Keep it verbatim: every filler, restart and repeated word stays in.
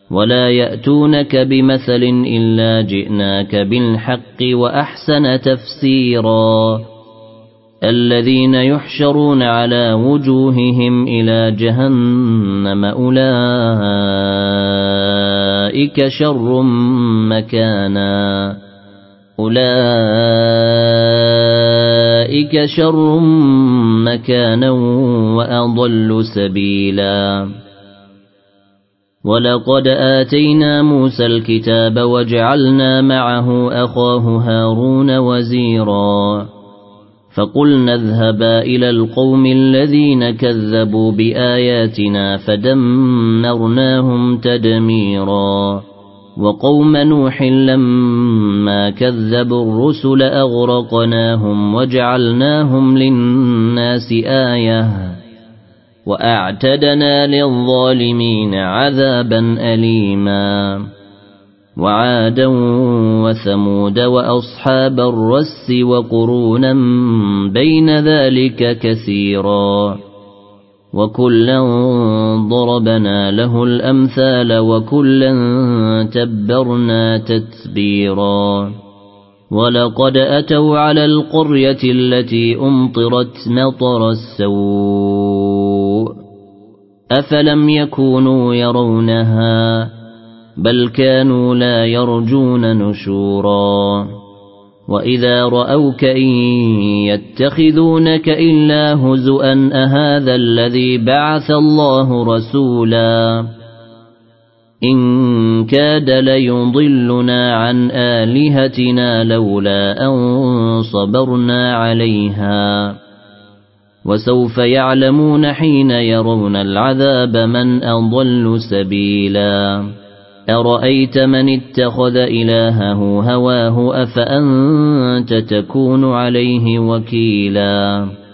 ولا يأتونك بمثل إلا جئناك بالحق وأحسن تفسيرا الذين يحشرون على وجوههم إلى جهنم أولئك شر مكانا أولئك شر مكانا وأضل سبيلا ولقد آتينا موسى الكتاب وجعلنا معه أخاه هارون وزيرا فقلنا اذهبا إلى القوم الذين كذبوا بآياتنا فدمرناهم تدميرا وقوم نوح لما كذبوا الرسل أغرقناهم وجعلناهم للناس آية وأعتدنا للظالمين عذابا أليما وعادا وثمود وأصحاب الرس وقرونا بين ذلك كثيرا وكلا ضربنا له الأمثال وكلا تبرنا تتبيرا ولقد أتوا على القرية التي أمطرت مطر السوء أفلم يكونوا يرونها بل كانوا لا يرجون نشورا وإذا رأوك إن يتخذونك إلا هزؤا أهذا الذي بعث الله رسولا إن كاد ليضلنا عن آلهتنا لولا أن صبرنا عليها وسوف يعلمون حين يرون العذاب من أضل سبيلا أرأيت من اتخذ إلهه هواه أفأنت تكون عليه وكيلا